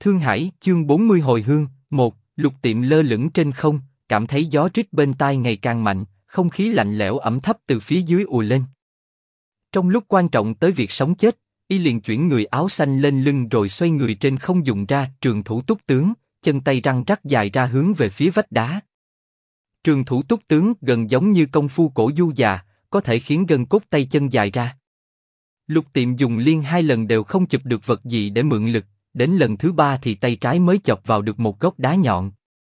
Thương Hải, chương 40 hồi hương, 1, Lục Tiệm lơ lửng trên không, cảm thấy gió rít bên tai ngày càng mạnh, không khí lạnh lẽo ẩm thấp từ phía dưới ùa lên. Trong lúc quan trọng tới việc sống chết, y liền chuyển người áo xanh lên lưng rồi xoay người trên không dùng ra trường thủ túc tướng, chân tay răng rắc dài ra hướng về phía vách đá. Trường thủ túc tướng gần giống như công phu cổ du già, có thể khiến gân cốt tay chân dài ra. Lục Tiệm dùng liên 2 lần đều không chụp được vật gì để mượn lực, đến lần thứ 3 thì tay trái mới chọc vào được một gốc đá nhọn.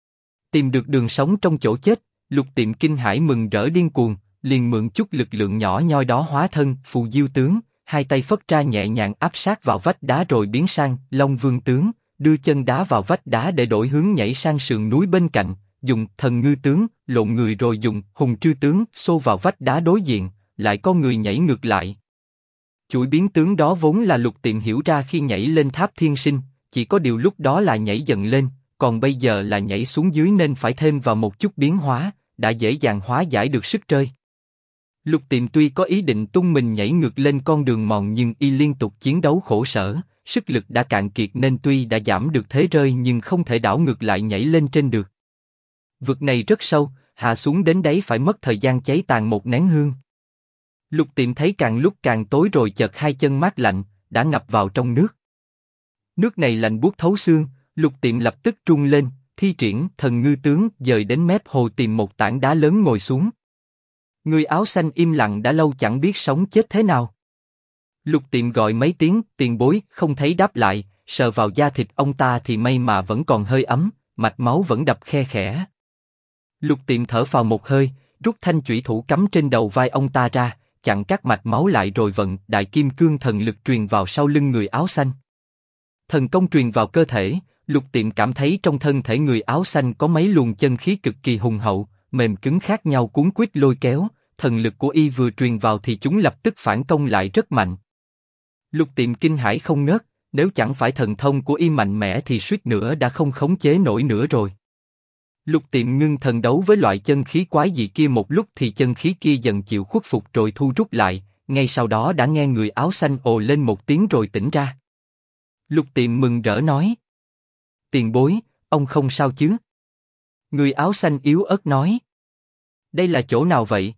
Tìm được đường sống trong chỗ chết, Lục Tiệm kinh hãi mừng rỡ điên cuồng, liền mượn chút lực lượng nhỏ nhoi đó hóa thân phù diêu tướng, hai tay phất ra nhẹ nhàng áp sát vào vách đá rồi biến sang Long Vương tướng, đưa chân đá vào vách đá để đổi hướng nhảy sang sườn núi bên cạnh, dùng Thần Ngư tướng lộn người rồi dùng Hùng Trư tướng xô vào vách đá đối diện, lại có người nhảy ngược lại. Chuỗi biến tướng đó vốn là Lục Tiệm hiểu ra khi nhảy lên tháp thiên sinh, chỉ có điều lúc đó là nhảy dần lên, còn bây giờ là nhảy xuống dưới nên phải thêm vào một chút biến hóa, đã dễ dàng hóa giải được sức rơi. Lục Tiệm tuy có ý định tung mình nhảy ngược lên con đường mòn nhưng y liên tục chiến đấu khổ sở, sức lực đã cạn kiệt nên tuy đã giảm được thế rơi nhưng không thể đảo ngược lại nhảy lên trên được. Vực này rất sâu, hạ xuống đến đấy phải mất thời gian cháy tàn một nén hương. Lục Tiệm thấy càng lúc càng tối rồi chợt hai chân mát lạnh, đã ngập vào trong nước. Nước này lạnh buốt thấu xương, Lục Tiệm lập tức trung lên, thi triển Thần Ngư tướng dời đến mép hồ tìm một tảng đá lớn ngồi xuống. Người áo xanh im lặng đã lâu chẳng biết sống chết thế nào. Lục Tiệm gọi mấy tiếng tiền bối không thấy đáp lại, sờ vào da thịt ông ta thì may mà vẫn còn hơi ấm, mạch máu vẫn đập khe khẽ. Lục Tiệm thở phào một hơi, rút thanh chủy thủ cắm trên đầu vai ông ta ra, chặn các mạch máu lại rồi vận Đại Kim Cương thần lực truyền vào sau lưng người áo xanh. Thần công truyền vào cơ thể, Lục Tiệm cảm thấy trong thân thể người áo xanh có mấy luồng chân khí cực kỳ hùng hậu, mềm cứng khác nhau cuốn quýt lôi kéo, thần lực của y vừa truyền vào thì chúng lập tức phản công lại rất mạnh. Lục Tiệm kinh hãi không ngớt, nếu chẳng phải thần thông của y mạnh mẽ thì suýt nữa đã không khống chế nổi nữa rồi. Lục Tiệm ngưng thần đấu với loại chân khí quái dị kia một lúc thì chân khí kia dần chịu khuất phục rồi thu rút lại, ngay sau đó đã nghe người áo xanh ồ lên một tiếng rồi tỉnh ra. Lục Tiệm mừng rỡ nói: tiền bối, ông không sao chứ? Người áo xanh yếu ớt nói: đây là chỗ nào vậy?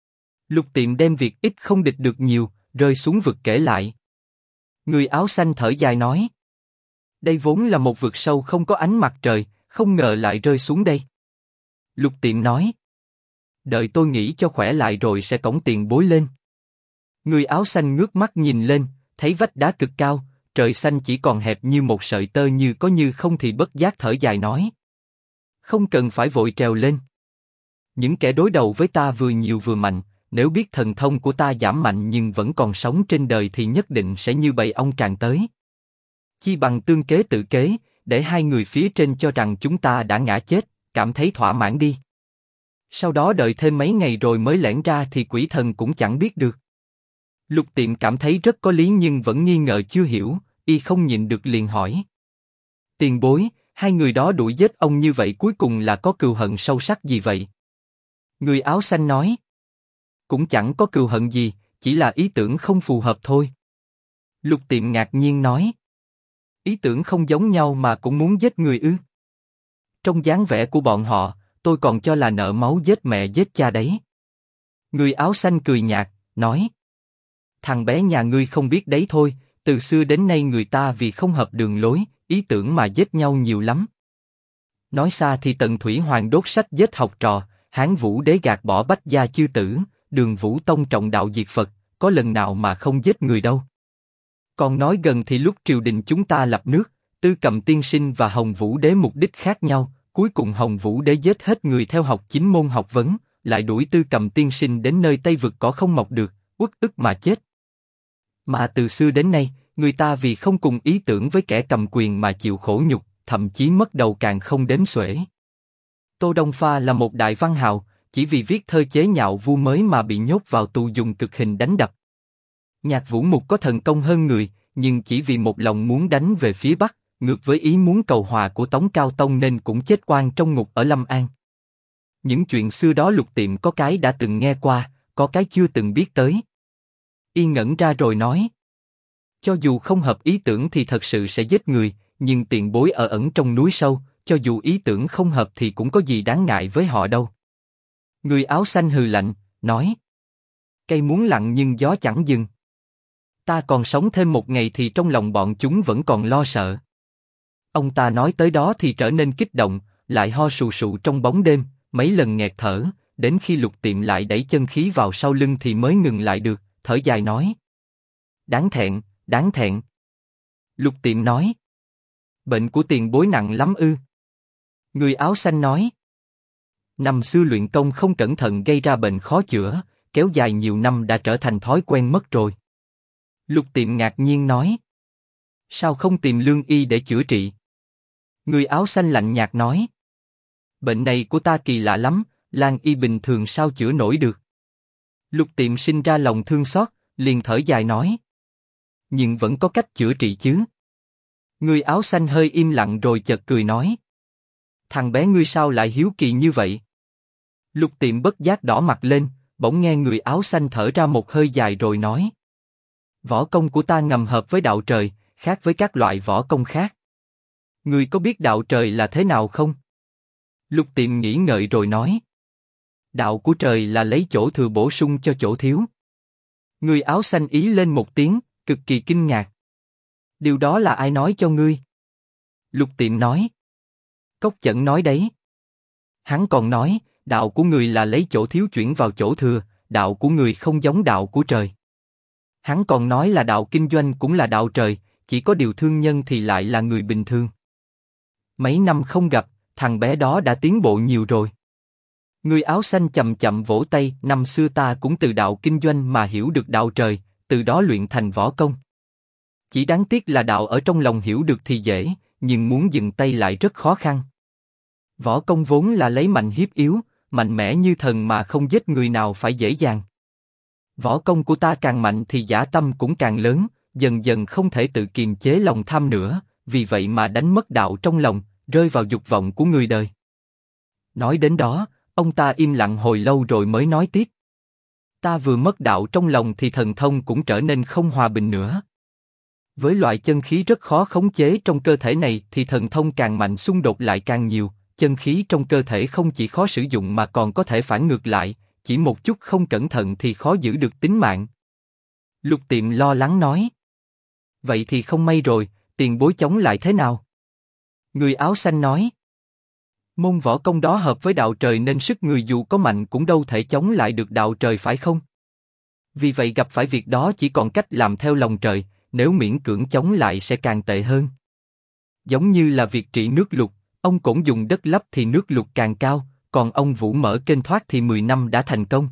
Lục Tiệm đem việc ít không địch được nhiều, rơi xuống vực kể lại. Người áo xanh thở dài nói: đây vốn là một vực sâu không có ánh mặt trời, không ngờ lại rơi xuống đây. Lục Tiệm nói: đợi tôi nghĩ cho khỏe lại rồi sẽ cõng tiền bối lên. Người áo xanh ngước mắt nhìn lên, thấy vách đá cực cao, trời xanh chỉ còn hẹp như một sợi tơ như có như không thì bất giác thở dài nói: không cần phải vội trèo lên. Những kẻ đối đầu với ta vừa nhiều vừa mạnh, nếu biết thần thông của ta giảm mạnh nhưng vẫn còn sống trên đời thì nhất định sẽ như bầy ong tràn tới. Chi bằng tương kế tự kế, để hai người phía trên cho rằng chúng ta đã ngã chết, cảm thấy thỏa mãn đi. Sau đó đợi thêm mấy ngày rồi mới lẻn ra thì quỷ thần cũng chẳng biết được. Lục Tiệm cảm thấy rất có lý nhưng vẫn nghi ngờ chưa hiểu, y không nhịn được liền hỏi: tiền bối, hai người đó đuổi giết ông như vậy cuối cùng là có cừu hận sâu sắc gì vậy? Người áo xanh nói: cũng chẳng có cừu hận gì, chỉ là ý tưởng không phù hợp thôi. Lục Tiệm ngạc nhiên nói: ý tưởng không giống nhau mà cũng muốn giết người ư? Trong dáng vẻ của bọn họ, tôi còn cho là nợ máu giết mẹ giết cha đấy. Người áo xanh cười nhạt, nói: thằng bé nhà ngươi không biết đấy thôi, từ xưa đến nay người ta vì không hợp đường lối, ý tưởng mà giết nhau nhiều lắm. Nói xa thì Tần Thủy Hoàng đốt sách giết học trò, Hán Vũ Đế gạt bỏ Bách gia chư tử, Đường Vũ Tông trọng đạo diệt Phật, có lần nào mà không giết người đâu. Còn nói gần thì lúc triều đình chúng ta lập nước, Tư Cầm Tiên Sinh và Hồng Vũ Đế mục đích khác nhau, cuối cùng Hồng Vũ Đế giết hết người theo học 9 môn học vấn, lại đuổi Tư Cầm Tiên Sinh đến nơi Tây Vực cỏ không mọc được, uất ức mà chết. Mà từ xưa đến nay, người ta vì không cùng ý tưởng với kẻ cầm quyền mà chịu khổ nhục, thậm chí mất đầu càng không đếm xuể. Tô Đông Pha là một đại văn hào, chỉ vì viết thơ chế nhạo vua mới mà bị nhốt vào tù dùng cực hình đánh đập. Nhạc Vũ Mục có thần công hơn người, nhưng chỉ vì một lòng muốn đánh về phía Bắc, ngược với ý muốn cầu hòa của Tống Cao Tông nên cũng chết oan trong ngục ở Lâm An. Những chuyện xưa đó Lục Tiệm có cái đã từng nghe qua, có cái chưa từng biết tới. Y ngẩn ra rồi nói: cho dù không hợp ý tưởng thì thật sự sẽ giết người, nhưng tiền bối ở ẩn trong núi sâu, cho dù ý tưởng không hợp thì cũng có gì đáng ngại với họ đâu. Người áo xanh hừ lạnh, nói. Cây muốn lặng nhưng gió chẳng dừng. Ta còn sống thêm một ngày thì trong lòng bọn chúng vẫn còn lo sợ. Ông ta nói tới đó thì trở nên kích động, lại ho sù sụ trong bóng đêm, mấy lần nghẹt thở, đến khi Lục Tiệm lại đẩy chân khí vào sau lưng thì mới ngừng lại được, thở dài nói. Đáng thẹn, đáng thẹn. Lục Tiệm nói. Bệnh của tiền bối nặng lắm ư? Người áo xanh nói. Năm xưa luyện công không cẩn thận gây ra bệnh khó chữa, kéo dài nhiều năm đã trở thành thói quen mất rồi. Lục Tiệm ngạc nhiên nói. Sao không tìm lương y để chữa trị? Người áo xanh lạnh nhạt nói. Bệnh này của ta kỳ lạ lắm, lang y bình thường sao chữa nổi được? Lục Tiệm sinh ra lòng thương xót, liền thở dài nói. Nhưng vẫn có cách chữa trị chứ? Người áo xanh hơi im lặng rồi chợt cười nói. Thằng bé ngươi sao lại hiếu kỳ như vậy? Lục Tiệm bất giác đỏ mặt lên, bỗng nghe người áo xanh thở ra một hơi dài rồi nói. Võ công của ta ngầm hợp với đạo trời, khác với các loại võ công khác. Ngươi có biết đạo trời là thế nào không? Lục Tiệm nghĩ ngợi rồi nói. Đạo của trời là lấy chỗ thừa bổ sung cho chỗ thiếu. Người áo xanh ý lên một tiếng, cực kỳ kinh ngạc. Điều đó là ai nói cho ngươi? Lục Tiệm nói. Cốc Chẩn nói đấy. Hắn còn nói, đạo của người là lấy chỗ thiếu chuyển vào chỗ thừa, đạo của người không giống đạo của trời. Hắn còn nói là đạo kinh doanh cũng là đạo trời, chỉ có điều thương nhân thì lại là người bình thường. Mấy năm không gặp, thằng bé đó đã tiến bộ nhiều rồi. Người áo xanh chậm chậm vỗ tay, năm xưa ta cũng từ đạo kinh doanh mà hiểu được đạo trời, từ đó luyện thành võ công. Chỉ đáng tiếc là đạo ở trong lòng hiểu được thì dễ, nhưng muốn dừng tay lại rất khó khăn. Võ công vốn là lấy mạnh hiếp yếu, mạnh mẽ như thần mà không giết người nào phải dễ dàng. Võ công của ta càng mạnh thì dã tâm cũng càng lớn, dần dần không thể tự kiềm chế lòng tham nữa, vì vậy mà đánh mất đạo trong lòng, rơi vào dục vọng của người đời. Nói đến đó, ông ta im lặng hồi lâu rồi mới nói tiếp. Ta vừa mất đạo trong lòng thì thần thông cũng trở nên không hòa bình nữa. Với loại chân khí rất khó khống chế trong cơ thể này thì thần thông càng mạnh xung đột lại càng nhiều, chân khí trong cơ thể không chỉ khó sử dụng mà còn có thể phản ngược lại, chỉ một chút không cẩn thận thì khó giữ được tính mạng. Lục Tiệm lo lắng nói. Vậy thì không may rồi, tiền bối chống lại thế nào? Người áo xanh nói. Môn võ công đó hợp với đạo trời nên sức người dù có mạnh cũng đâu thể chống lại được đạo trời phải không? Vì vậy gặp phải việc đó chỉ còn cách làm theo lòng trời, nếu miễn cưỡng chống lại sẽ càng tệ hơn. Giống như là việc trị nước lụt, ông Cổn dùng đất lấp thì nước lụt càng cao, còn ông Vũ mở kênh thoát thì 10 năm đã thành công.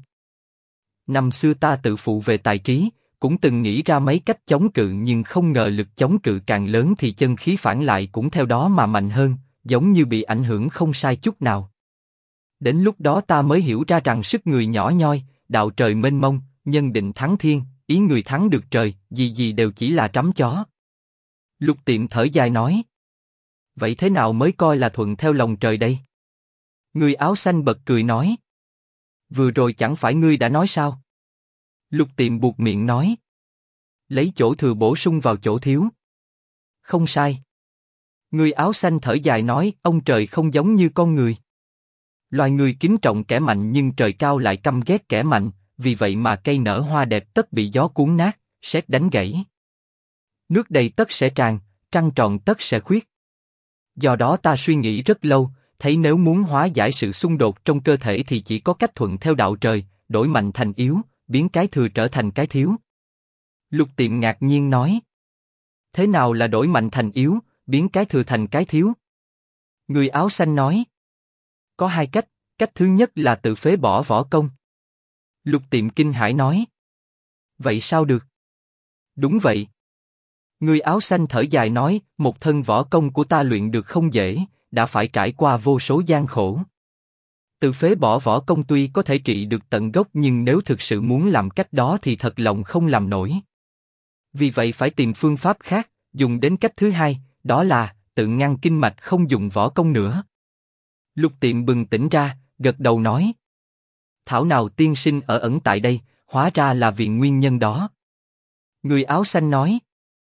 Năm xưa ta tự phụ về tài trí, cũng từng nghĩ ra mấy cách chống cự nhưng không ngờ lực chống cự càng lớn thì chân khí phản lại cũng theo đó mà mạnh hơn, giống như bị ảnh hưởng không sai chút nào. Đến lúc đó ta mới hiểu ra rằng sức người nhỏ nhoi, đạo trời mênh mông, nhân định thắng thiên, ý người thắng được trời, gì gì đều chỉ là trắm chó. Lục Tiệm thở dài nói. Vậy thế nào mới coi là thuận theo lòng trời đây? Người áo xanh bật cười nói. Vừa rồi chẳng phải ngươi đã nói sao? Lục Tiệm buột miệng nói. Lấy chỗ thừa bổ sung vào chỗ thiếu. Không sai. Người áo xanh thở dài nói, ông trời không giống như con người. Loài người kính trọng kẻ mạnh nhưng trời cao lại căm ghét kẻ mạnh, vì vậy mà cây nở hoa đẹp tất bị gió cuốn nát, sét đánh gãy. Nước đầy tất sẽ tràn, trăng tròn tất sẽ khuyết. Do đó ta suy nghĩ rất lâu, thấy nếu muốn hóa giải sự xung đột trong cơ thể thì chỉ có cách thuận theo đạo trời, đổi mạnh thành yếu, biến cái thừa trở thành cái thiếu. Lục Tiệm ngạc nhiên nói. Thế nào là đổi mạnh thành yếu, biến cái thừa thành cái thiếu? Người áo xanh nói. Có hai cách, cách thứ nhất là tự phế bỏ võ công. Lục Tiệm kinh hãi nói. Vậy sao được? Đúng vậy. Người áo xanh thở dài nói, một thân võ công của ta luyện được không dễ, đã phải trải qua vô số gian khổ. Tự phế bỏ võ công tuy có thể trị được tận gốc nhưng nếu thực sự muốn làm cách đó thì thật lòng không làm nổi. Vì vậy phải tìm phương pháp khác, dùng đến cách thứ hai, đó là tự ngăn kinh mạch không dùng võ công nữa. Lục Tiệm bừng tỉnh ra, gật đầu nói. Thảo nào tiên sinh ở ẩn tại đây, hóa ra là vì nguyên nhân đó. Người áo xanh nói.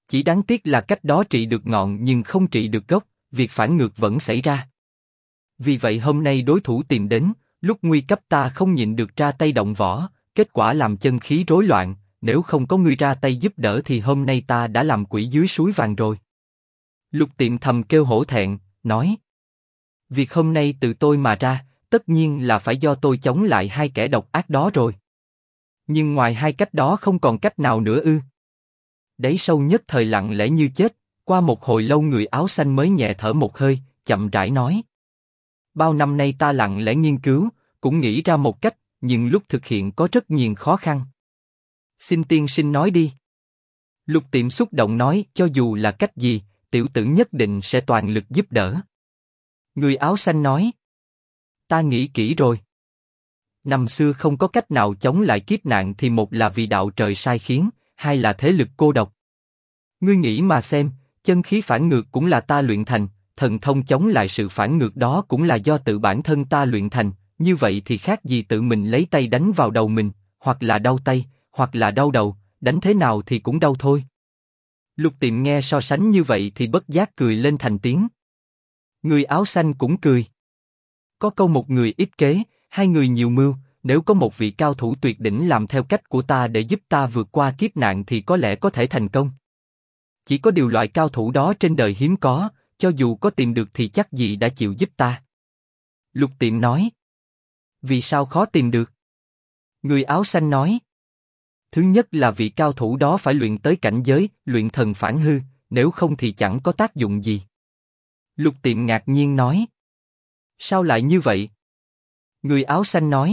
Chỉ đáng tiếc là cách đó trị được ngọn nhưng không trị được gốc, việc phản ngược vẫn xảy ra. Vì vậy hôm nay đối thủ tìm đến, lúc nguy cấp ta không nhịn được ra tay động võ, kết quả làm chân khí rối loạn, nếu không có ngươi ra tay giúp đỡ thì hôm nay ta đã làm quỷ dưới suối vàng rồi. Lục Tiệm thầm kêu hổ thẹn, nói: việc hôm nay từ tôi mà ra, tất nhiên là phải do tôi chống lại hai kẻ độc ác đó rồi. Nhưng ngoài hai cách đó không còn cách nào nữa ư? Đáy sâu nhất thời lặng lẽ như chết, qua một hồi lâu người áo xanh mới nhẹ thở một hơi, chậm rãi nói: bao năm nay ta lặng lẽ nghiên cứu, cũng nghĩ ra một cách, nhưng lúc thực hiện có rất nhiều khó khăn. Xin tiên sinh nói đi. Lục Tiệm xúc động nói: cho dù là cách gì, tiểu tử nhất định sẽ toàn lực giúp đỡ. Người áo xanh nói: ta nghĩ kỹ rồi. Năm xưa không có cách nào chống lại kiếp nạn thì một là vì đạo trời sai khiến, hai là thế lực cô độc. Ngươi nghĩ mà xem, chân khí phản ngược cũng là ta luyện thành, thần thông chống lại sự phản ngược đó cũng là do tự bản thân ta luyện thành, như vậy thì khác gì tự mình lấy tay đánh vào đầu mình, hoặc là đau tay, hoặc là đau đầu, đánh thế nào thì cũng đau thôi. Lục Tiệm nghe so sánh như vậy thì bất giác cười lên thành tiếng. Người áo xanh cũng cười. Có câu một người ít kế, hai người nhiều mưu, nếu có một vị cao thủ tuyệt đỉnh làm theo cách của ta để giúp ta vượt qua kiếp nạn thì có lẽ có thể thành công. Chỉ có điều loại cao thủ đó trên đời hiếm có, cho dù có tìm được thì chắc gì đã chịu giúp ta. Lục Tiệm nói. Vì sao khó tìm được? Người áo xanh nói. Thứ nhất là vị cao thủ đó phải luyện tới cảnh giới, luyện thần phản hư, nếu không thì chẳng có tác dụng gì. Lục Tiệm ngạc nhiên nói. Sao lại như vậy? Người áo xanh nói.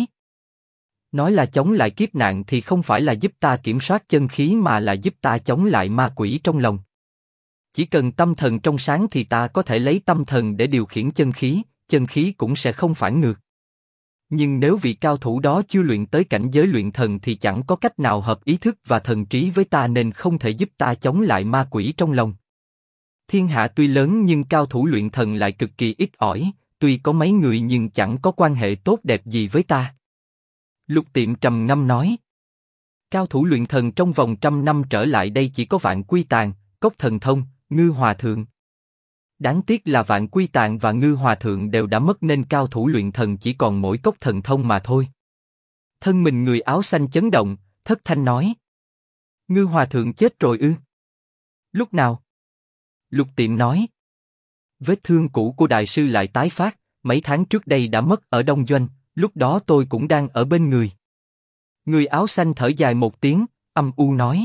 Nói là chống lại kiếp nạn thì không phải là giúp ta kiểm soát chân khí mà là giúp ta chống lại ma quỷ trong lòng. Chỉ cần tâm thần trong sáng thì ta có thể lấy tâm thần để điều khiển chân khí cũng sẽ không phản ngược. Nhưng nếu vị cao thủ đó chưa luyện tới cảnh giới luyện thần thì chẳng có cách nào hợp ý thức và thần trí với ta nên không thể giúp ta chống lại ma quỷ trong lòng. Thiên hạ tuy lớn nhưng cao thủ luyện thần lại cực kỳ ít ỏi, tuy có mấy người nhưng chẳng có quan hệ tốt đẹp gì với ta. Lục Tiệm trầm ngâm nói. Cao thủ luyện thần trong vòng 100 năm trở lại đây chỉ có Vạn Quy Tàn, Cốc Thần Thông, Ngư Hòa Thượng. Đáng tiếc là Vạn Quy Tàn và Ngư Hòa Thượng đều đã mất nên cao thủ luyện thần chỉ còn mỗi Cốc Thần Thông mà thôi. Thân mình người áo xanh chấn động, thất thanh nói. Ngư Hòa Thượng chết rồi ư? Lúc nào? Lục Tiệm nói. Vết thương cũ của đại sư lại tái phát, mấy tháng trước đây đã mất ở Đông Doanh, lúc đó tôi cũng đang ở bên người. Người áo xanh thở dài một tiếng, âm u nói.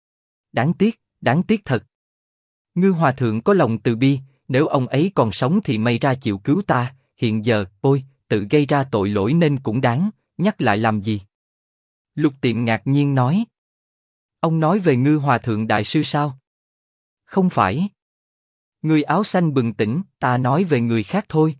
Đáng tiếc thật. Ngư Hòa Thượng có lòng từ bi, nếu ông ấy còn sống thì may ra chịu cứu ta, hiện giờ, ôi, tự gây ra tội lỗi nên cũng đáng, nhắc lại làm gì? Lục Tiệm ngạc nhiên nói. Ông nói về Ngư Hòa Thượng đại sư sao? Không phải. Người áo xanh bừng tỉnh, ta nói về người khác thôi.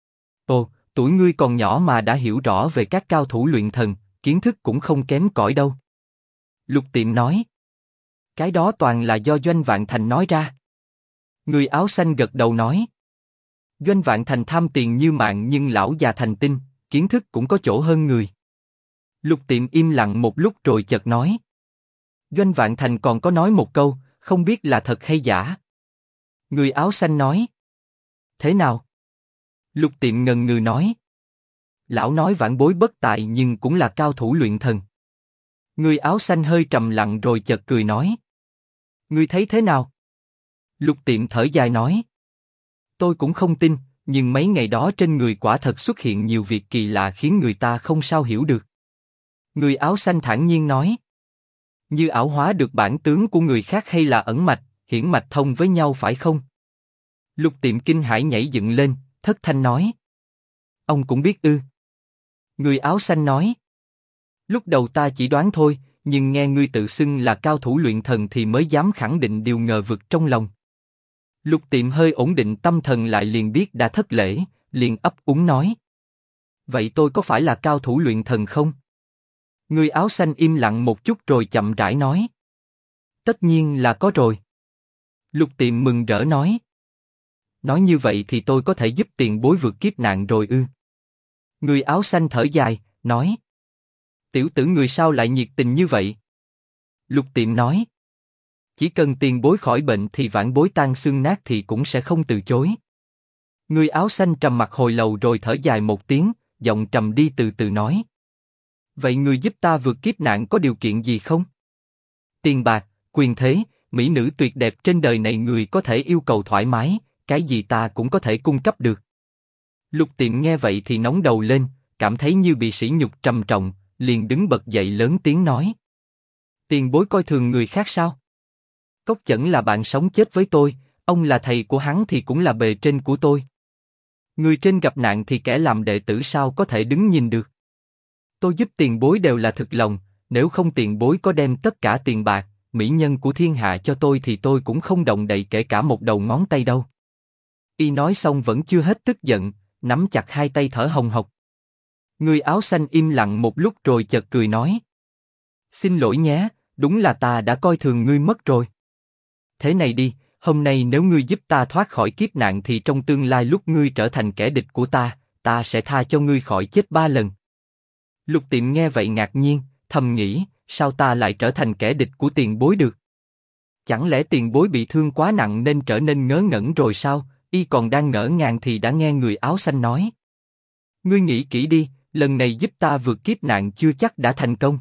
Ồ, tuổi ngươi còn nhỏ mà đã hiểu rõ về các cao thủ luyện thần, kiến thức cũng không kém cỏi đâu. Lục Tiệm nói. Cái đó toàn là do Doanh Vạn Thành nói ra. Người áo xanh gật đầu nói. Doanh Vạn Thành tham tiền như mạng nhưng lão già thành tinh, kiến thức cũng có chỗ hơn người. Lục Tiệm im lặng một lúc rồi chợt nói. Doanh Vạn Thành còn có nói một câu, không biết là thật hay giả. Người áo xanh nói. Thế nào? Lục Tiệm ngần ngừ nói. Lão nói vãn bối bất tài nhưng cũng là cao thủ luyện thần. Người áo xanh hơi trầm lặng rồi chợt cười nói. Ngươi thấy thế nào? Lục Tiệm thở dài nói. Tôi cũng không tin, nhưng mấy ngày đó trên người quả thật xuất hiện nhiều việc kỳ lạ khiến người ta không sao hiểu được. Người áo xanh thản nhiên nói. Như ảo hóa được bản tướng của người khác hay là ẩn mạch, hiển mạch thông với nhau phải không? Lục Tiệm kinh hãi nhảy dựng lên, thất thanh nói. Ông cũng biết ư? Người áo xanh nói. Lúc đầu ta chỉ đoán thôi, nhưng nghe ngươi tự xưng là cao thủ luyện thần thì mới dám khẳng định điều ngờ vực trong lòng. Lục Tiệm hơi ổn định tâm thần lại liền biết đã thất lễ, liền ấp úng nói. Vậy tôi có phải là cao thủ luyện thần không? Người áo xanh im lặng một chút rồi chậm rãi nói. Tất nhiên là có rồi. Lục Tiệm mừng rỡ nói. Nói như vậy thì tôi có thể giúp tiền bối vượt kiếp nạn rồi ư? Người áo xanh thở dài, nói. Tiểu tử người sao lại nhiệt tình như vậy? Lục Tiệm nói. chỉ cần tiền bối khỏi bệnh thì vãn bối tan xương nát thì cũng sẽ không từ chối. Người áo xanh trầm mặc hồi lâu rồi thở dài một tiếng, giọng trầm đi từ từ nói. Vậy người giúp ta vượt kiếp nạn có điều kiện gì không? Tiền bạc, quyền thế, mỹ nữ tuyệt đẹp trên đời này người có thể yêu cầu thoải mái, cái gì ta cũng có thể cung cấp được. Lục Tiệm nghe vậy thì nóng đầu lên, cảm thấy như bị sỉ nhục trầm trọng, liền đứng bật dậy lớn tiếng nói. Tiền bối coi thường người khác sao? Cốc Chẩn là bạn sống chết với tôi, ông là thầy của hắn thì cũng là bề trên của tôi. Người trên gặp nạn thì kẻ làm đệ tử sao có thể đứng nhìn được? Tôi giúp tiền bối đều là thực lòng, nếu không tiền bối có đem tất cả tiền bạc, mỹ nhân của thiên hạ cho tôi thì tôi cũng không động đậy kể cả một đầu ngón tay đâu. Y nói xong vẫn chưa hết tức giận, nắm chặt hai tay thở hồng hộc. Người áo xanh im lặng một lúc rồi chợt cười nói. Xin lỗi nhé, đúng là ta đã coi thường ngươi mất rồi. Thế này đi, hôm nay nếu ngươi giúp ta thoát khỏi kiếp nạn thì trong tương lai lúc ngươi trở thành kẻ địch của ta sẽ tha cho ngươi khỏi chết 3 lần. Lục Tiệm nghe vậy ngạc nhiên, thầm nghĩ, sao ta lại trở thành kẻ địch của tiền bối được? Chẳng lẽ tiền bối bị thương quá nặng nên trở nên ngớ ngẩn rồi sao? Y còn đang ngỡ ngàng thì đã nghe người áo xanh nói. Ngươi nghĩ kỹ đi, lần này giúp ta vượt kiếp nạn chưa chắc đã thành công.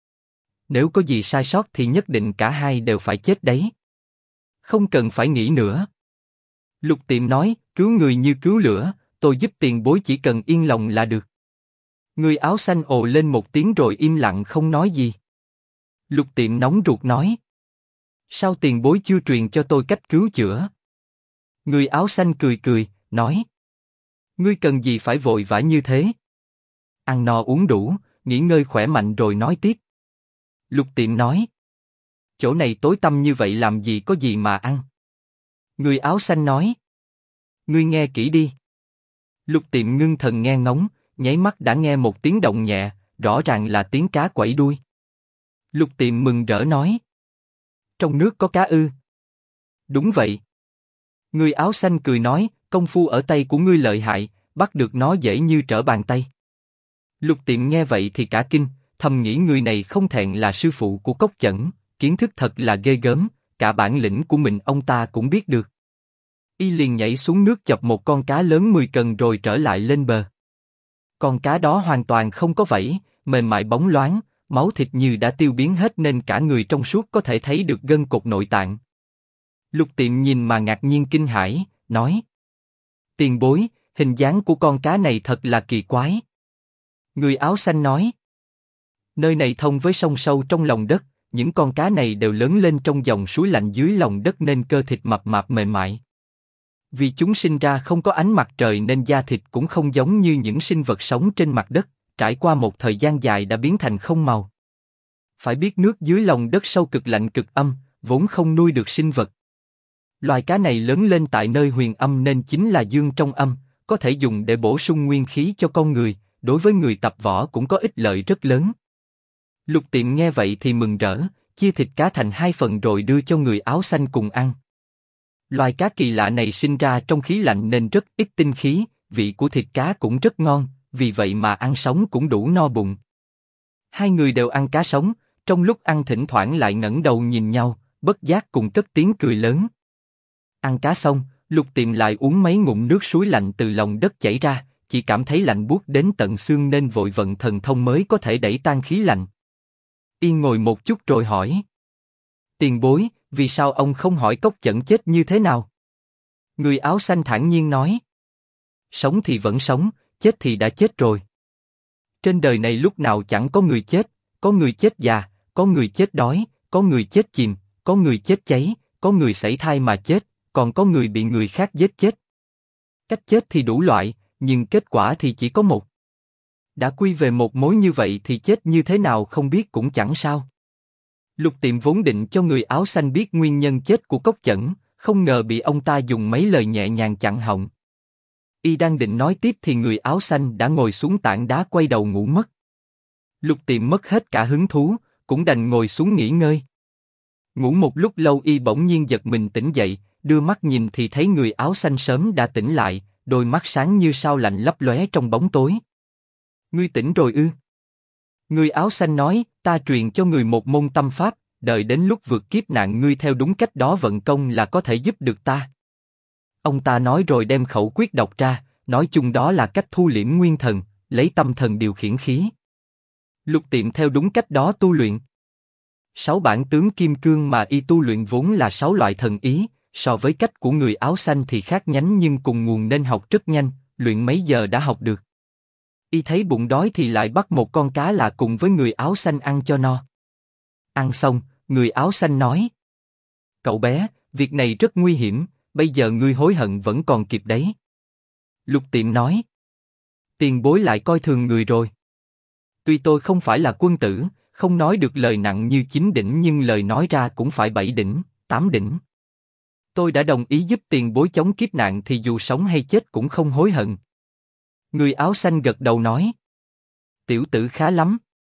Nếu có gì sai sót thì nhất định cả hai đều phải chết đấy. Không cần phải nghĩ nữa. Lục Tiệm nói, cứu người như cứu lửa, tôi giúp tiền bối chỉ cần yên lòng là được. Người áo xanh ồ lên một tiếng rồi im lặng không nói gì. Lục Tiệm nóng ruột nói. Sao tiền bối chưa truyền cho tôi cách cứu chữa? Người áo xanh cười cười, nói. Ngươi cần gì phải vội vã như thế? Ăn no uống đủ, nghỉ ngơi khỏe mạnh rồi nói tiếp. Lục Tiệm nói. Chỗ này tối tăm như vậy làm gì có gì mà ăn? Người áo xanh nói. Ngươi nghe kỹ đi. Lục Tiệm ngưng thần nghe ngóng, nháy mắt đã nghe một tiếng động nhẹ, rõ ràng là tiếng cá quẩy đuôi. Lục Tiệm mừng rỡ nói. Trong nước có cá ư? Đúng vậy. Người áo xanh cười nói, công phu ở tay của ngươi lợi hại, bắt được nó dễ như trở bàn tay. Lục Tiệm nghe vậy thì cả kinh, thầm nghĩ người này không thẹn là sư phụ của Cốc Chẩn, kiến thức thật là ghê gớm, cả bản lĩnh của mình ông ta cũng biết được. Y liền nhảy xuống nước chọc một con cá lớn 10 cân rồi trở lại lên bờ. Con cá đó hoàn toàn không có vảy, mềm mại bóng loáng, máu thịt như đã tiêu biến hết nên cả người trong suốt có thể thấy được gân cốt nội tạng. Lục Tiệm nhìn mà ngạc nhiên kinh hãi, nói. Tiền bối, hình dáng của con cá này thật là kỳ quái. Người áo xanh nói. Nơi này thông với sông sâu trong lòng đất, những con cá này đều lớn lên trong dòng suối lạnh dưới lòng đất nên cơ thịt mập mạp mềm mại. Vì chúng sinh ra không có ánh mặt trời nên da thịt cũng không giống như những sinh vật sống trên mặt đất, trải qua một thời gian dài đã biến thành không màu. Phải biết nước dưới lòng đất sâu cực lạnh cực âm, vốn không nuôi được sinh vật. Loài cá này lớn lên tại nơi huyền âm nên chính là dương trong âm, có thể dùng để bổ sung nguyên khí cho con người, đối với người tập võ cũng có ích lợi rất lớn. Lục Tiệm nghe vậy thì mừng rỡ, chia thịt cá thành 2 phần rồi đưa cho người áo xanh cùng ăn. Loài cá kỳ lạ này sinh ra trong khí lạnh nên rất ít tinh khí, vị của thịt cá cũng rất ngon, vì vậy mà ăn sống cũng đủ no bụng. Hai người đều ăn cá sống, trong lúc ăn thỉnh thoảng lại ngẩng đầu nhìn nhau, bất giác cùng cất tiếng cười lớn. Ăn cá xong, Lục Tiệm lại uống mấy ngụm nước suối lạnh từ lòng đất chảy ra, chỉ cảm thấy lạnh buốt đến tận xương nên vội vận thần thông mới có thể đẩy tan khí lạnh. Yên ngồi một chút rồi hỏi. Tiền bối, vì sao ông không hỏi Cốc Chẩn chết như thế nào? Người áo xanh thản nhiên nói. Sống thì vẫn sống, chết thì đã chết rồi. Trên đời này lúc nào chẳng có người chết, có người chết già, có người chết đói, có người chết chìm, có người chết cháy, có người sảy thai mà chết, còn có người bị người khác giết chết. Cách chết thì đủ loại, nhưng kết quả thì chỉ có một. Đã quy về một mối như vậy thì chết như thế nào không biết cũng chẳng sao. Lục Tiệm vốn định cho người áo xanh biết nguyên nhân chết của Cốc Chẩn, không ngờ bị ông ta dùng mấy lời nhẹ nhàng chặn họng. Y đang định nói tiếp thì người áo xanh đã ngồi xuống tảng đá quay đầu ngủ mất. Lục Tiệm mất hết cả hứng thú, cũng đành ngồi xuống nghỉ ngơi. Ngủ một lúc lâu Y bỗng nhiên giật mình tỉnh dậy, đưa mắt nhìn thì thấy người áo xanh sớm đã tỉnh lại, đôi mắt sáng như sao lạnh lấp lóe trong bóng tối. Ngươi tỉnh rồi ư? Người áo xanh nói, ta truyền cho người một môn tâm pháp, đợi đến lúc vượt kiếp nạn ngươi theo đúng cách đó vận công là có thể giúp được ta. Ông ta nói rồi đem khẩu quyết đọc ra, nói chung đó là cách thu liễm nguyên thần, lấy tâm thần điều khiển khí. Lục Tiệm theo đúng cách đó tu luyện. 6 bản tướng kim cương mà y tu luyện vốn là 6 loại thần ý, so với cách của người áo xanh thì khác nhánh nhưng cùng nguồn nên học rất nhanh, luyện mấy giờ đã học được. Y thấy bụng đói thì lại bắt một con cá lạ cùng với người áo xanh ăn cho no. Ăn xong, người áo xanh nói: Cậu bé, việc này rất nguy hiểm, bây giờ ngươi hối hận vẫn còn kịp đấy. Lục Tiệm nói: Tiền bối lại coi thường người rồi. Tuy tôi không phải là quân tử, không nói được lời nặng như 9 đỉnh nhưng lời nói ra cũng phải 7 đỉnh, 8 đỉnh. Tôi đã đồng ý giúp tiền bối chống kiếp nạn thì dù sống hay chết cũng không hối hận. Người áo xanh gật đầu nói: Tiểu tử khá lắm.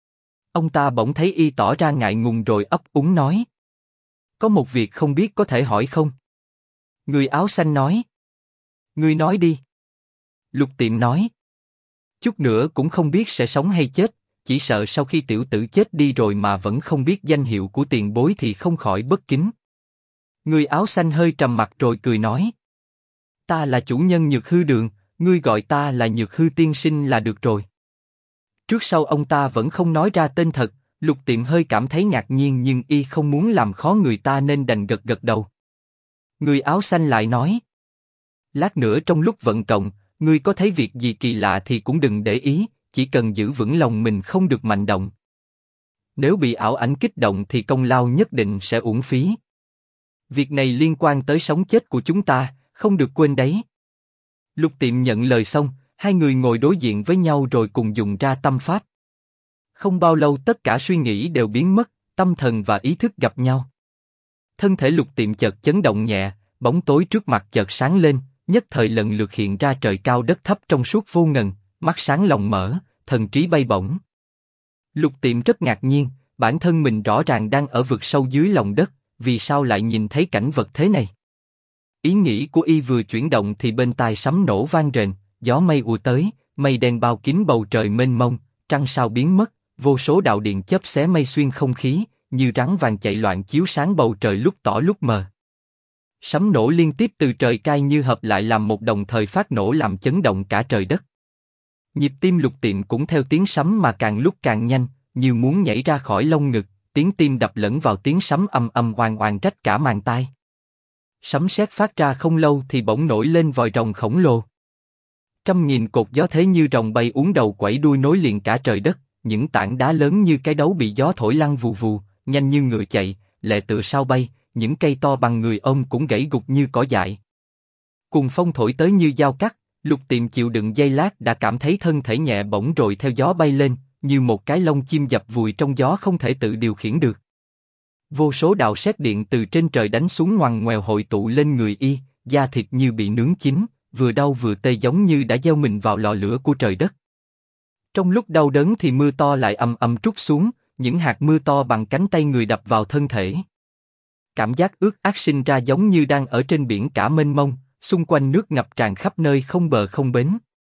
Ông ta bỗng thấy y tỏ ra ngại ngùng rồi ấp úng nói: Có một việc không biết có thể hỏi không? Người áo xanh nói: Ngươi nói đi. Lục Tiệm nói: Chút nữa cũng không biết sẽ sống hay chết, chỉ sợ sau khi tiểu tử chết đi rồi mà vẫn không biết danh hiệu của tiền bối thì không khỏi bất kính. Người áo xanh hơi trầm mặt rồi cười nói: Ta là chủ nhân Nhược Hư Đường, ngươi gọi ta là Nhược Hư tiên sinh là được rồi. Trước sau ông ta vẫn không nói ra tên thật, Lục Tiệm hơi cảm thấy ngạc nhiên nhưng y không muốn làm khó người ta nên đành gật gật đầu. Người áo xanh lại nói: Lát nữa trong lúc vận cộng, ngươi có thấy việc gì kỳ lạ thì cũng đừng để ý, chỉ cần giữ vững lòng mình không được mạnh động. Nếu bị ảo ảnh kích động thì công lao nhất định sẽ uổng phí. Việc này liên quan tới sống chết của chúng ta, không được quên đấy. Lục Tiệm nhận lời xong, hai người ngồi đối diện với nhau rồi cùng dùng ra tâm pháp. Không bao lâu tất cả suy nghĩ đều biến mất, tâm thần và ý thức gặp nhau. Thân thể Lục Tiệm chợt chấn động nhẹ, bóng tối trước mặt chợt sáng lên, nhất thời lần lượt hiện ra trời cao đất thấp trong suốt vô ngần, mắt sáng lòng mở, thần trí bay bổng. Lục Tiệm rất ngạc nhiên, bản thân mình rõ ràng đang ở vực sâu dưới lòng đất, vì sao lại nhìn thấy cảnh vật thế này? Ý nghĩ của y vừa chuyển động thì bên tai sấm nổ vang rền, gió mây ùa tới, mây đen bao kín bầu trời mênh mông, trăng sao biến mất, vô số đạo điện chớp xé mây xuyên không khí, như rắn vàng chạy loạn chiếu sáng bầu trời lúc tỏ lúc mờ. Sấm nổ liên tiếp từ trời cai như hợp lại làm một đồng thời phát nổ làm chấn động cả trời đất. Nhịp tim Lục Tiệm cũng theo tiếng sấm mà càng lúc càng nhanh, như muốn nhảy ra khỏi lông ngực, tiếng tim đập lẫn vào tiếng sấm ầm ầm oang oang rách cả màng tai. Sấm sét phát ra không lâu thì bỗng nổi lên vòi rồng khổng lồ. Trăm nghìn cột gió thế như rồng bay uốn đầu quẩy đuôi nối liền cả trời đất, những tảng đá lớn như cái đấu bị gió thổi lăn vù vù, nhanh như ngựa chạy, lẹ tựa sao bay, những cây to bằng người ôm cũng gãy gục như cỏ dại. Cuồng phong thổi tới như dao cắt, Lục Tiệm chịu đựng giây lát đã cảm thấy thân thể nhẹ bổng rồi theo gió bay lên, như một cái lông chim dập vùi trong gió không thể tự điều khiển được. Vô số đạo sét điện từ trên trời đánh xuống ngoằn ngoèo hội tụ lên người y, da thịt như bị nướng chín, vừa đau vừa tê giống như đã gieo mình vào lò lửa của trời đất. Trong lúc đau đớn thì mưa to lại ầm ầm trút xuống, những hạt mưa to bằng cánh tay người đập vào thân thể. Cảm giác ướt át sinh ra giống như đang ở trên biển cả mênh mông, xung quanh nước ngập tràn khắp nơi không bờ không bến.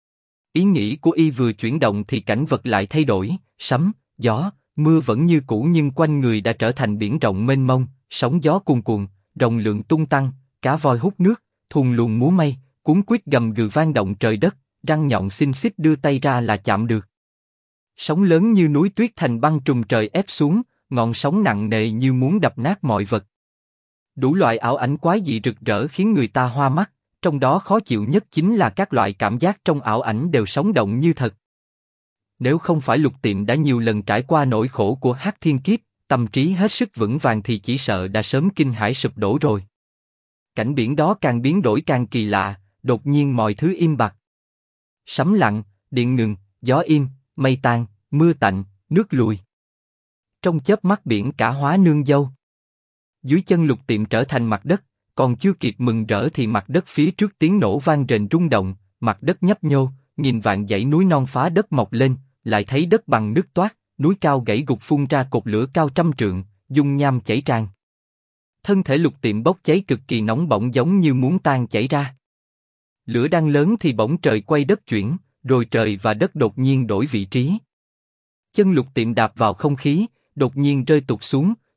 Ý nghĩ của y vừa chuyển động thì cảnh vật lại thay đổi, sấm, gió, mưa vẫn như cũ nhưng quanh người đã trở thành biển rộng mênh mông, sóng gió cuồn cuộn, rồng lượn tung tăng, cá voi hút nước, thùng luồng múa mây, cuốn quýt gầm gừ vang động trời đất, răng nhọn xinh xít đưa tay ra là chạm được. Sóng lớn như núi tuyết thành băng trùm trời ép xuống, ngọn sóng nặng nề như muốn đập nát mọi vật. Đủ loại ảo ảnh quái dị rực rỡ khiến người ta hoa mắt, trong đó khó chịu nhất chính là các loại cảm giác trong ảo ảnh đều sống động như thật. Nếu không phải Lục Tiệm đã nhiều lần trải qua nỗi khổ của Hắc Thiên Kiếp, tâm trí hết sức vững vàng thì chỉ sợ đã sớm kinh hãi sụp đổ rồi. Cảnh biển đó càng biến đổi càng kỳ lạ, đột nhiên mọi thứ im bặt. Sấm lặng, điện ngừng, gió im, mây tan, mưa tạnh, nước lùi. Trong chớp mắt biển cả hóa nương dâu. Dưới chân Lục Tiệm trở thành mặt đất, còn chưa kịp mừng rỡ thì mặt đất phía trước tiếng nổ vang rền rung động, mặt đất nhấp nhô, nghìn vạn dãy núi non phá đất mọc lên, lại thấy đất bằng nứt toác, núi cao gãy gục phun ra cột lửa cao trăm trượng, dung nham chảy tràn. Thân thể Lục Tiệm bốc cháy cực kỳ nóng bỏng giống như muốn tan chảy ra. Lửa đang lớn thì bỗng trời quay đất chuyển, rồi trời và đất đột nhiên đổi vị trí. Chân Lục Tiệm đạp vào không khí, đột nhiên rơi tụt xuống,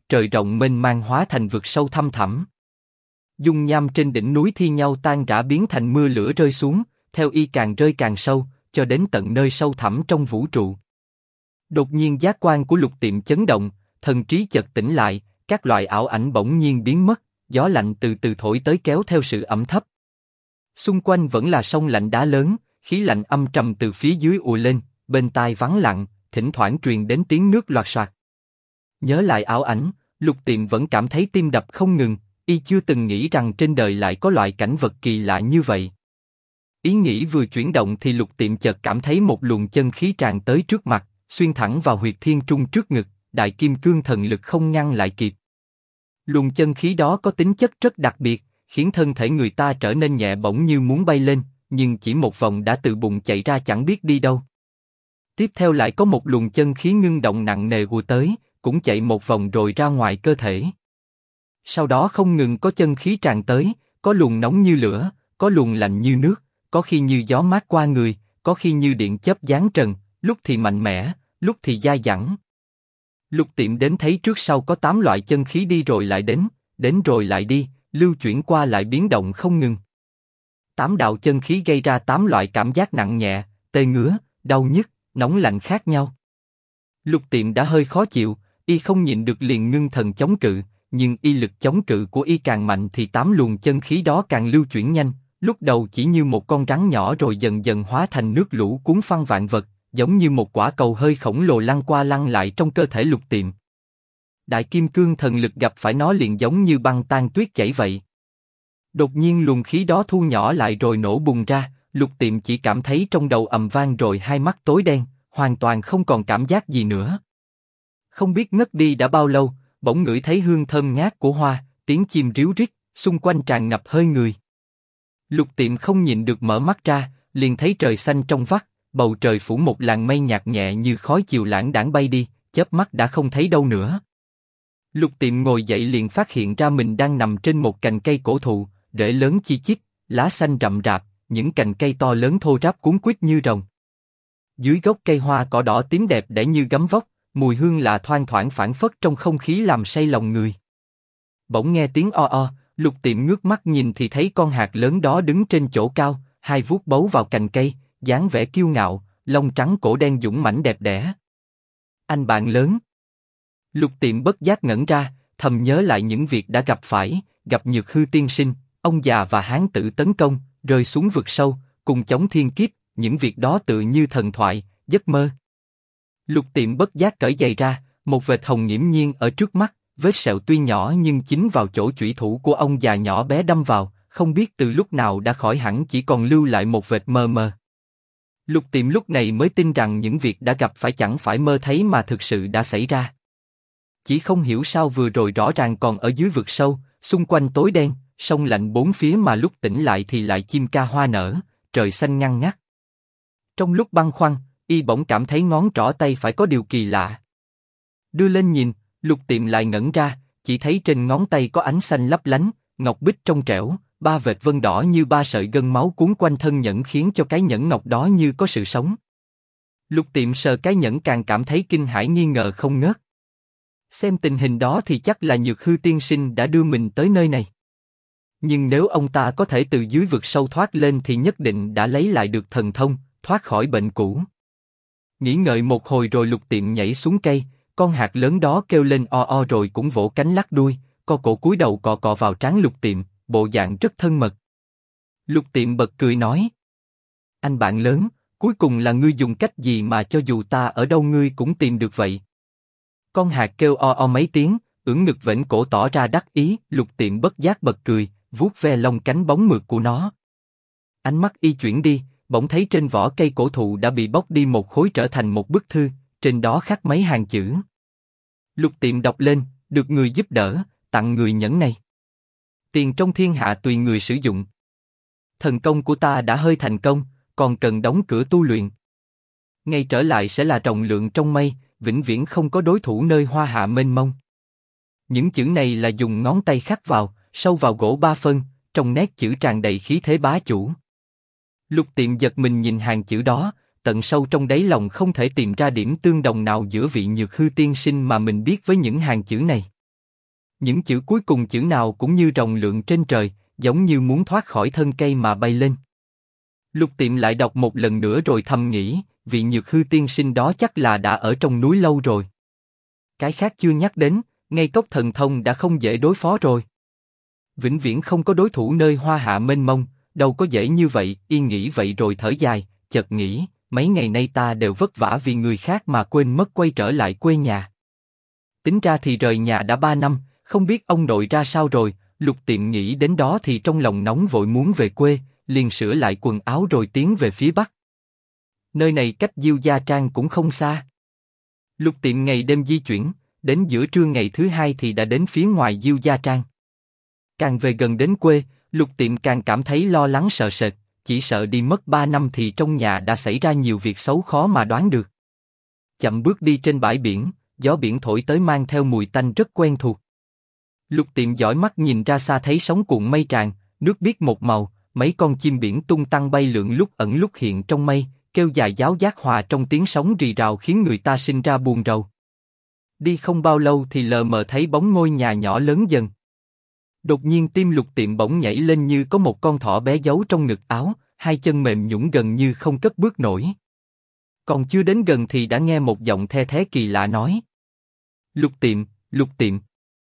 trời rộng mênh mang hóa thành vực sâu thăm thẳm. Dung nham trên đỉnh núi thi nhau tan rã biến thành mưa lửa rơi xuống, theo y càng rơi càng sâu, cho đến tận nơi sâu thẳm trong vũ trụ. Đột nhiên giác quan của Lục Tiệm chấn động, thần trí chợt tỉnh lại, các loại ảo ảnh bỗng nhiên biến mất, gió lạnh từ từ thổi tới kéo theo sự ẩm thấp. Xung quanh vẫn là sông lạnh đá lớn, khí lạnh âm trầm từ phía dưới ùa lên, bên tai vắng lặng, thỉnh thoảng truyền đến tiếng nước loạt soạt. Nhớ lại ảo ảnh, Lục Tiệm vẫn cảm thấy tim đập không ngừng, y chưa từng nghĩ rằng trên đời lại có loại cảnh vật kỳ lạ như vậy. Ý nghĩ vừa chuyển động thì Lục Tiệm chợt cảm thấy một luồng chân khí tràn tới trước mặt, xuyên thẳng vào huyệt thiên trung trước ngực, đại kim cương thần lực không ngăn lại kịp. Luồng chân khí đó có tính chất rất đặc biệt, khiến thân thể người ta trở nên nhẹ bỗng như muốn bay lên, nhưng chỉ một vòng đã từ bụng chạy ra chẳng biết đi đâu. Tiếp theo lại có một luồng chân khí ngưng động nặng nề ùa tới, cũng chạy một vòng rồi ra ngoài cơ thể. Sau đó không ngừng có chân khí tràn tới, có luồng nóng như lửa, có luồng lạnh như nước, có khi như gió mát qua người, có khi như điện chớp giáng trần, lúc thì mạnh mẽ, lúc thì dai dẳng. Lục Tiệm đến thấy trước sau có 8 loại chân khí đi rồi lại đến rồi lại đi, lưu chuyển qua lại biến động không ngừng. 8 đạo chân khí gây ra 8 loại cảm giác nặng nhẹ, tê ngứa, đau nhức, nóng lạnh khác nhau. Lục Tiệm đã hơi khó chịu, y không nhịn được liền ngưng thần chống cự, nhưng y lực chống cự của y càng mạnh thì 8 luồng chân khí đó càng lưu chuyển nhanh, lúc đầu chỉ như một con rắn nhỏ rồi dần dần hóa thành nước lũ cuốn phăng vạn vật, giống như một quả cầu hơi khổng lồ lăn qua lăn lại trong cơ thể Lục Tiệm. Đại kim cương thần lực gặp phải nó liền giống như băng tan tuyết chảy vậy. Đột nhiên luồng khí đó thu nhỏ lại rồi nổ bùng ra, Lục Tiệm chỉ cảm thấy trong đầu ầm vang rồi hai mắt tối đen, hoàn toàn không còn cảm giác gì nữa. Không biết ngất đi đã bao lâu, bỗng ngửi thấy hương thơm ngát của hoa, tiếng chim ríu rít, xung quanh tràn ngập hơi người. Lục Tiệm không nhịn được mở mắt ra, liền thấy trời xanh trong vắt, bầu trời phủ một làn mây nhạt nhẹ như khói chiều lãng đãng bay đi, chớp mắt đã không thấy đâu nữa. Lục Tiệm ngồi dậy liền phát hiện ra mình đang nằm trên một cành cây cổ thụ, rễ lớn chi chít, lá xanh rậm rạp, những cành cây to lớn thô ráp cuốn quýt như rồng. Dưới gốc cây hoa cỏ đỏ tím đẹp đẽ như gấm vóc, mùi hương lạ thoang thoảng phảng phất trong không khí làm say lòng người. Bỗng nghe tiếng o o, Lục Tiệm ngước mắt nhìn thì thấy con hạt lớn đó đứng trên chỗ cao, hai vuốt bấu vào cành cây, dáng vẻ kiêu ngạo, lông trắng cổ đen dũng mãnh đẹp đẽ. Anh bạn lớn. Lục Tiệm bất giác ngẩn ra, thầm nhớ lại những việc đã gặp phải, gặp Nhược Hư tiên sinh, ông già và hán tử tấn công, rơi xuống vực sâu, cùng chống thiên kiếp, những việc đó tự như thần thoại, giấc mơ. Lục Tiệm bất giác cởi giày ra, một vệt hồng nghiễm nhiên ở trước mắt, vết sẹo tuy nhỏ nhưng chính vào chỗ chủy thủ của ông già nhỏ bé đâm vào, không biết từ lúc nào đã khỏi hẳn chỉ còn lưu lại một vệt mờ mờ. Lục Tiệm lúc này mới tin rằng những việc đã gặp phải chẳng phải mơ thấy mà thực sự đã xảy ra. Chỉ không hiểu sao vừa rồi rõ ràng còn ở dưới vực sâu, xung quanh tối đen, sông lạnh bốn phía mà lúc tỉnh lại thì lại chim ca hoa nở, trời xanh ngăn ngắt. Trong lúc băn khoăn, y bỗng cảm thấy ngón trỏ tay phải có điều kỳ lạ. Đưa lên nhìn, Lục Tiệm lại ngẩn ra, chỉ thấy trên ngón tay có ánh xanh lấp lánh, ngọc bích trong trẻo, ba vệt vân đỏ như ba sợi gân máu cuốn quanh thân nhẫn khiến cho cái nhẫn ngọc đó như có sự sống. Lục Tiệm sờ cái nhẫn càng cảm thấy kinh hãi nghi ngờ không ngớt. Xem tình hình đó thì chắc là Nhược Hư tiên sinh đã đưa mình tới nơi này. Nhưng nếu ông ta có thể từ dưới vực sâu thoát lên thì nhất định đã lấy lại được thần thông, thoát khỏi bệnh cũ. Nghĩ ngợi một hồi rồi Lục Tiệm nhảy xuống cây, con hạt lớn đó kêu lên o o rồi cũng vỗ cánh lắc đuôi, co cổ cúi đầu cọ cọ vào trán Lục Tiệm, bộ dạng rất thân mật. Lục Tiệm bật cười nói: Anh bạn lớn, cuối cùng là ngươi dùng cách gì mà cho dù ta ở đâu ngươi cũng tìm được vậy? Con hạt kêu o o mấy tiếng, ưỡn ngực vểnh cổ tỏ ra đắc ý, Lục Tiệm bất giác bật cười, vuốt ve lông cánh bóng mượt của nó. Ánh mắt y chuyển đi, bỗng thấy trên vỏ cây cổ thụ đã bị bóc đi một khối trở thành một bức thư, trên đó khắc mấy hàng chữ. Lục Tiệm đọc lên: được người giúp đỡ, tặng người nhẫn này. Tiền trong thiên hạ tùy người sử dụng. Thần công của ta đã hơi thành công, còn cần đóng cửa tu luyện. Ngay trở lại sẽ là rồng lượng trong mây, vĩnh viễn không có đối thủ nơi hoa hạ mênh mông. Những chữ này là dùng ngón tay khắc vào, sâu vào gỗ ba phân, trong nét chữ tràn đầy khí thế bá chủ. Lục Tiệm giật mình nhìn hàng chữ đó, tận sâu trong đáy lòng không thể tìm ra điểm tương đồng nào giữa vị Nhược Hư tiên sinh mà mình biết với những hàng chữ này. Những chữ cuối cùng chữ nào cũng như rồng lượn trên trời, giống như muốn thoát khỏi thân cây mà bay lên. Lục Tiệm lại đọc một lần nữa rồi thầm nghĩ, vị Nhược Hư tiên sinh đó chắc là đã ở trong núi lâu rồi. Cái khác chưa nhắc đến, ngay cốc thần thông đã không dễ đối phó rồi. Vĩnh viễn không có đối thủ nơi hoa hạ mênh mông, đâu có dễ như vậy. Yên nghĩ vậy rồi thở dài, chợt nghĩ, mấy ngày nay ta đều vất vả vì người khác mà quên mất quay trở lại quê nhà. Tính ra thì rời nhà đã 3 năm, không biết ông nội ra sao rồi. Lục Tiệm nghĩ đến đó thì trong lòng nóng vội muốn về quê, liền sửa lại quần áo rồi tiến về phía bắc. Nơi này cách Diêu Gia Trang cũng không xa. Lục Tiệm ngày đêm di chuyển, đến giữa trưa ngày thứ hai thì đã đến phía ngoài Diêu Gia Trang. Càng về gần đến quê, Lục Tiệm càng cảm thấy lo lắng sợ sệt, chỉ sợ đi mất 3 năm thì trong nhà đã xảy ra nhiều việc xấu khó mà đoán được. Chậm bước đi trên bãi biển, gió biển thổi tới mang theo mùi tanh rất quen thuộc. Lục Tiệm dõi mắt nhìn ra xa thấy sóng cuộn mây tràn, nước biếc một màu, mấy con chim biển tung tăng bay lượn lúc ẩn lúc hiện trong mây, kêu dài giáo giác hòa trong tiếng sóng rì rào khiến người ta sinh ra buồn rầu. Đi không bao lâu thì lờ mờ thấy bóng ngôi nhà nhỏ lớn dần. Đột nhiên tim Lục Tiệm bỗng nhảy lên như có một con thỏ bé giấu trong ngực áo, hai chân mềm nhũn gần như không cất bước nổi. Còn chưa đến gần thì đã nghe một giọng the thé kỳ lạ nói: Lục Tiệm, Lục Tiệm.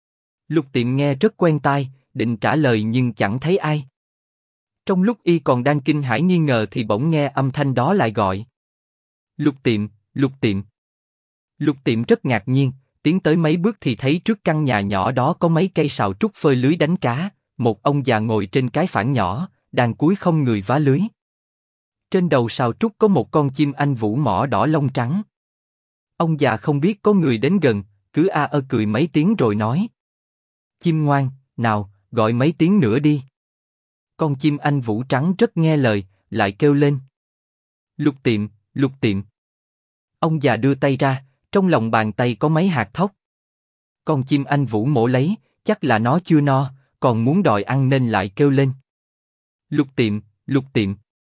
Lục Tiệm nghe rất quen tai, định trả lời nhưng chẳng thấy ai. Trong lúc y còn đang kinh hãi nghi ngờ thì bỗng nghe âm thanh đó lại gọi: Lục Tiệm, Lục Tiệm. Lục Tiệm rất ngạc nhiên, tiến tới mấy bước thì thấy trước căn nhà nhỏ đó có mấy cây sào trúc phơi lưới đánh cá, một ông già ngồi trên cái phản nhỏ, đang cúi không người vá lưới. Trên đầu sào trúc có một con chim anh vũ mỏ đỏ lông trắng. Ông già không biết có người đến gần, cứ a ơ cười mấy tiếng rồi nói: Chim ngoan, nào, gọi mấy tiếng nữa đi. Con chim anh vũ trắng rất nghe lời, lại kêu lên: Lục Tiệm, Lục Tiệm. Ông già đưa tay ra, trong lòng bàn tay có mấy hạt thóc. Con chim anh vũ mổ lấy, chắc là nó chưa no, còn muốn đòi ăn nên lại kêu lên: Lục Tiệm, Lục Tiệm.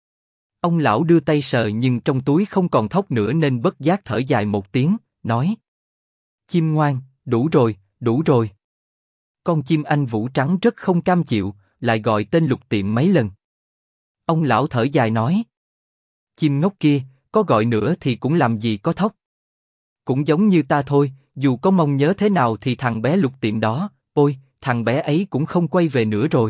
Ông lão đưa tay sờ nhưng trong túi không còn thóc nữa nên bất giác thở dài một tiếng, nói: Chim ngoan, đủ rồi, đủ rồi. Con chim anh vũ trắng rất không cam chịu, lại gọi tên Lục Tiệm mấy lần. Ông lão thở dài nói: Chim ngốc kia, có gọi nữa thì cũng làm gì có thóc. Cũng giống như ta thôi, dù có mong nhớ thế nào thì thằng bé Lục Tiệm đó, ôi, thằng bé ấy cũng không quay về nữa rồi.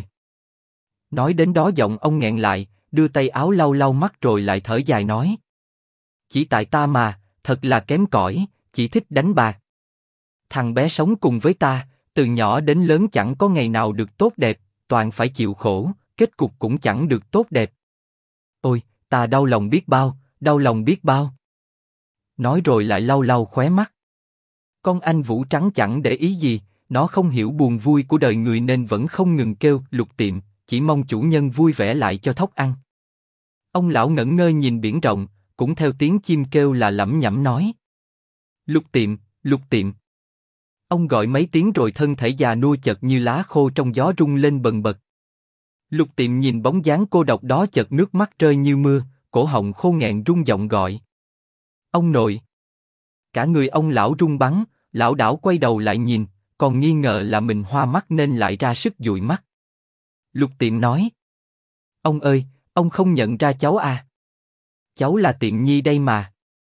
Nói đến đó giọng ông nghẹn lại, đưa tay áo lau lau mắt rồi lại thở dài nói: Chỉ tại ta mà, thật là kém cỏi, chỉ thích đánh bạc. Thằng bé sống cùng với ta, từ nhỏ đến lớn chẳng có ngày nào được tốt đẹp, toàn phải chịu khổ, kết cục cũng chẳng được tốt đẹp. Ôi, ta đau lòng biết bao, đau lòng biết bao. Nói rồi lại lau lau khóe mắt. Con anh vũ trắng chẳng để ý gì, nó không hiểu buồn vui của đời người nên vẫn không ngừng kêu Lục Tiệm, chỉ mong chủ nhân vui vẻ lại cho thóc ăn. Ông lão ngẩn ngơ nhìn biển rộng, cũng theo tiếng chim kêu là lẩm nhẩm nói: Lục Tiệm, Lục Tiệm. Ông gọi mấy tiếng rồi thân thể già nua chợt như lá khô trong gió rung lên bần bật. Lục Tiệm nhìn bóng dáng cô độc đó chợt nước mắt rơi như mưa, cổ họng khô nghẹn rung giọng gọi: Ông nội. Cả người ông lão rung bắn, lão đảo quay đầu lại nhìn, còn nghi ngờ là mình hoa mắt nên lại ra sức dụi mắt. Lục Tiệm nói: Ông ơi, ông không nhận ra cháu à? Cháu là Tiệm Nhi đây mà.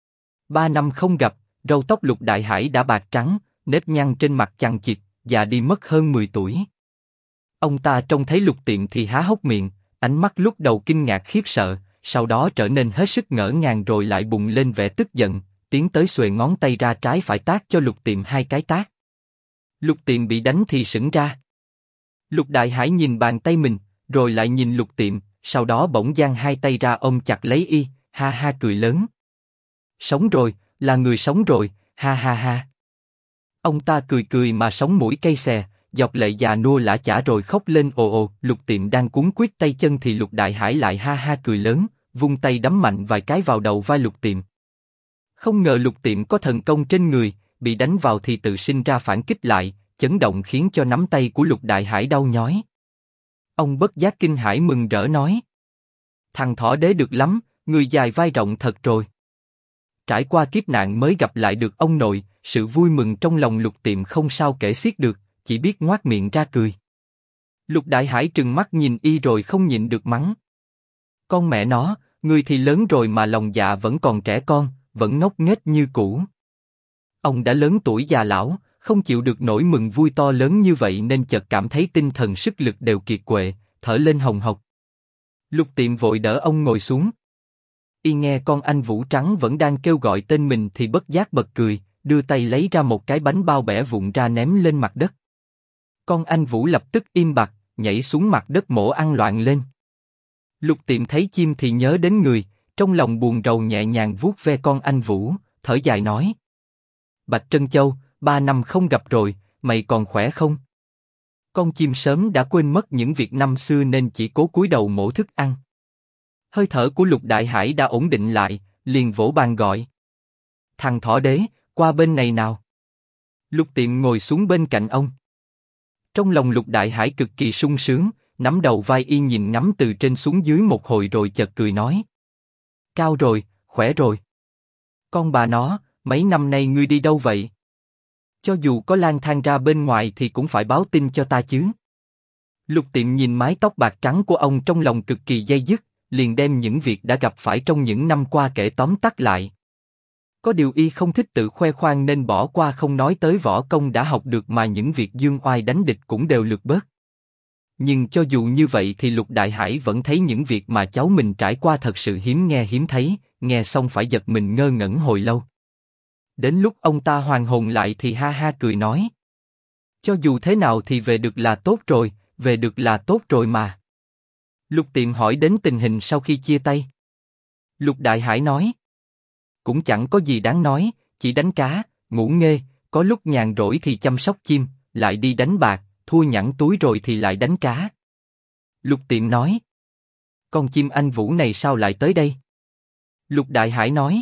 3 năm không gặp, râu tóc Lục Đại Hải đã bạc trắng, nếp nhăn trên mặt chằng chịt, già đi mất hơn 10 tuổi. Ông ta trông thấy Lục Tiệm thì há hốc miệng, ánh mắt lúc đầu kinh ngạc khiếp sợ, sau đó trở nên hết sức ngỡ ngàng rồi lại bùng lên vẻ tức giận, tiến tới xuề ngón tay ra trái phải tát cho Lục Tiệm 2 cái tát. Lục Tiệm bị đánh thì sững ra. Lục Đại Hải nhìn bàn tay mình, rồi lại nhìn Lục Tiệm, sau đó bỗng giang 2 tay ra ôm chặt lấy y, ha ha cười lớn. Sống rồi, là người sống rồi, ha ha ha. Ông ta cười cười mà sống mũi cay xè, dọc lệ già nua lã chả rồi khóc lên ồ ồ. Lục Tiệm đang cuống quýt tay chân thì Lục Đại Hải lại ha ha cười lớn, vung tay đấm mạnh vài cái vào đầu vai Lục Tiệm. Không ngờ Lục Tiệm có thần công trên người, bị đánh vào thì tự sinh ra phản kích lại, chấn động khiến cho nắm tay của Lục Đại Hải đau nhói. Ông bất giác kinh hãi mừng rỡ nói: Thằng thỏ đế được lắm, người dài vai rộng thật rồi. Trải qua kiếp nạn mới gặp lại được ông nội, sự vui mừng trong lòng Lục Tiệm không sao kể xiết được, chỉ biết ngoác miệng ra cười. Lục Đại Hải trừng mắt nhìn y rồi không nhịn được mắng. Con mẹ nó, ngươi thì lớn rồi mà lòng dạ vẫn còn trẻ con, vẫn ngốc nghếch như cũ. Ông đã lớn tuổi già lão, không chịu được nỗi mừng vui to lớn như vậy nên chợt cảm thấy tinh thần sức lực đều kiệt quệ, thở lên hồng hộc. Lục Tiệm vội đỡ ông ngồi xuống. Y nghe con anh Vũ Trắng vẫn đang kêu gọi tên mình thì bất giác bật cười, đưa tay lấy ra một cái bánh bao bẻ vụn ra ném lên mặt đất. Con anh Vũ lập tức im bặt, nhảy xuống mặt đất mổ ăn loạn lên. Lục Tiệm thấy chim thì nhớ đến người, trong lòng buồn rầu nhẹ nhàng vuốt ve con anh Vũ, thở dài nói: Bạch Trân Châu, 3 năm không gặp rồi, mày còn khỏe không? Con chim sớm đã quên mất những việc năm xưa nên chỉ cố cúi đầu mổ thức ăn. Hơi thở của Lục Đại Hải đã ổn định lại, liền vỗ bàn gọi: Thằng thỏ đế, qua bên này nào. Lục Tiệm ngồi xuống bên cạnh ông. Trong lòng Lục Đại Hải cực kỳ sung sướng, nắm đầu vai y nhìn ngắm từ trên xuống dưới một hồi rồi chợt cười nói: Cao rồi, khỏe rồi. Con bà nó, mấy năm nay ngươi đi đâu vậy? Cho dù có lang thang ra bên ngoài thì cũng phải báo tin cho ta chứ. Lục Tiệm nhìn mái tóc bạc trắng của ông trong lòng cực kỳ day dứt, liền đem những việc đã gặp phải trong những năm qua kể tóm tắt lại. Có điều y không thích tự khoe khoang nên bỏ qua không nói tới võ công đã học được mà những việc dương oai đánh địch cũng đều lược bớt. Nhưng cho dù như vậy thì Lục Đại Hải vẫn thấy những việc mà cháu mình trải qua thật sự hiếm nghe hiếm thấy, nghe xong phải giật mình ngơ ngẩn hồi lâu. Đến lúc ông ta hoàn hồn lại thì ha ha cười nói: Cho dù thế nào thì về được là tốt rồi, về được là tốt rồi mà. Lục Tiệm hỏi đến tình hình sau khi chia tay. Lục Đại Hải nói: Cũng chẳng có gì đáng nói, chỉ đánh cá, ngủ nghê, có lúc nhàn rỗi thì chăm sóc chim, lại đi đánh bạc, thua nhẵn túi rồi thì lại đánh cá. Lục Tiệm nói: Con chim anh Vũ này sao lại tới đây? Lục Đại Hải nói: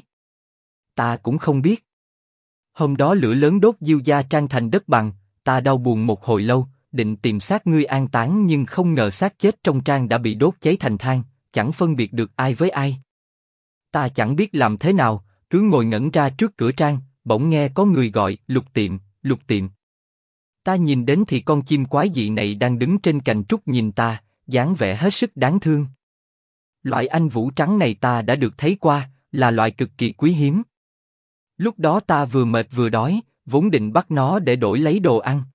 Ta cũng không biết. Hôm đó lửa lớn đốt Diêu gia trang thành đất bằng, ta đau buồn một hồi lâu, định tìm xác ngươi an táng nhưng không ngờ xác chết trong trang đã bị đốt cháy thành than, chẳng phân biệt được ai với ai. Ta chẳng biết làm thế nào, cứ ngồi ngẩn ra trước cửa trang, bỗng nghe có người gọi: Lục Tiệm, Lục Tiệm. Ta nhìn đến thì con chim quái dị này đang đứng trên cành trúc nhìn ta, dáng vẻ hết sức đáng thương. Loại anh Vũ Trắng này ta đã được thấy qua, là loại cực kỳ quý hiếm. Lúc đó ta vừa mệt vừa đói, vốn định bắt nó để đổi lấy đồ ăn.